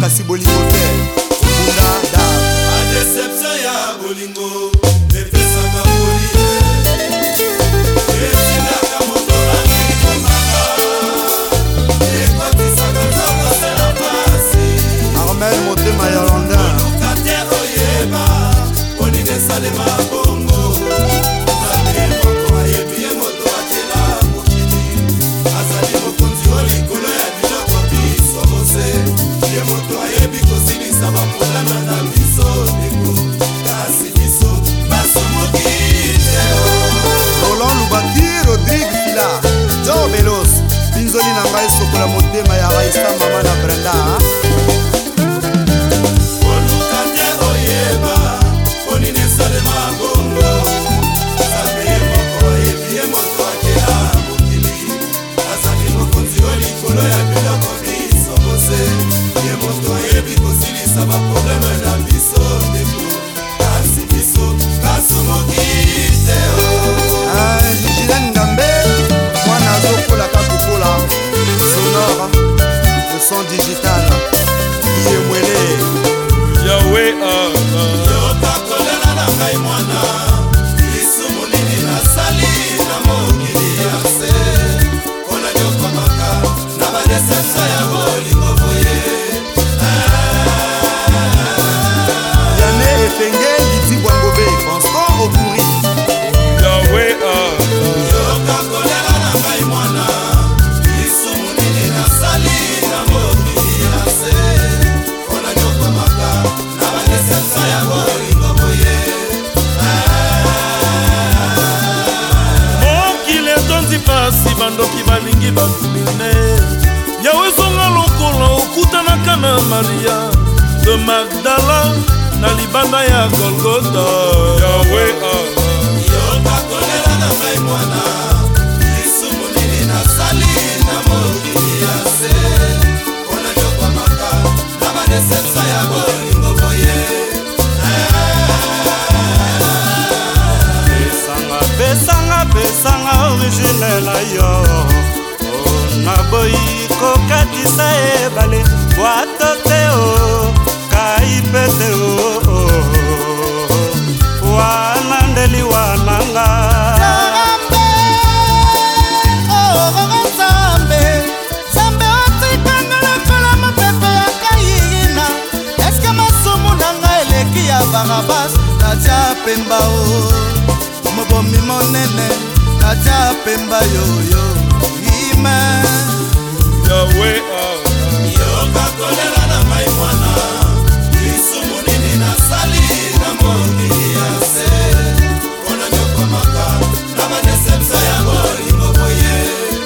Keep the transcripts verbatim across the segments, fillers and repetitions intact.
kasi bolingo te okunda da a deception ya bolingo epesaka bolie esilaka moto akikomaka ekotisaka nzoko se na pasi Armel motema ya Londin oluka te oyeba onini esalema bongo nzambe moko ayebi ye moto akela mokili azali mokonzi o likolo ya biloko biso bose ye moto ayebi kosilisa baprobleme na biso ndeko kasi biso basomoki te Roland Lubaki Rodrigue Fila Joe Belos binzoli na ngai sokola motema ya Raisa mama na Brenda oluka te oyeba onini esalema bongo nzambe moko ayebi ye moto akela mokili azali mokonzi o likolo ya biloko biso bose ye moto ayebi kosilisa baprobleme na biso ndeko kasi biso basomoki te Gilles Ngambe mwana azokola kakokola sonore le son digital iye mwele Yahweh yokakolela na ngai mwana lisumu nini nasali na mokili ya se mpona nyokomaka na badeceptio ya bolingo boye Yane Efenge Liti Bwangobe Constant Okuri Yahweh yokakolela na ngai mwana lisumu nini nasali na mokili ya se mpona nyokomaka na badeceptio ya bolingo boye mokili etondi pasi bandoki balingi batumine yawe zonga lokola okutanaka na Maria de Magdala na libanda ya Golgota Yawe yokakolela na ngai mwana lisumu nini nasali na mokili ya se mpona nyokwamaka na badeceptio ya bolingo boye pesanga pesanga pesanga originel yo na boyi kokatisa ebale bwato te o kaipete o wana ndeli wananga Zambe Zambe otikanga lokola mopepe ya kayina eske masumu nanga eleki ya Barabas katia pemba o mobomi monene katia pemba yoyo ime Yahweh yokakolela na ngai mwana lisumu nini nasali na mokili ya se mpona nyokwamaka na badeceptio ya bolingo boye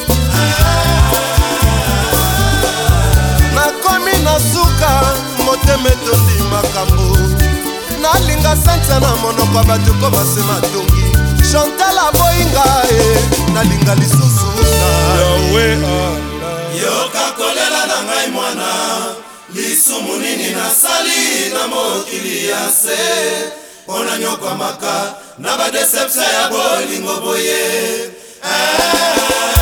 nakomi na suka motema etondi makambo nalinga santia na monoko ya bato ko basema tongi chantal aboyinga e nalinga lisusu na Yahweh yokakolela na ngai mwana lisumu nini nasali na mokili ya se mpona nyokwamaka na badeceptio ya bolingo boye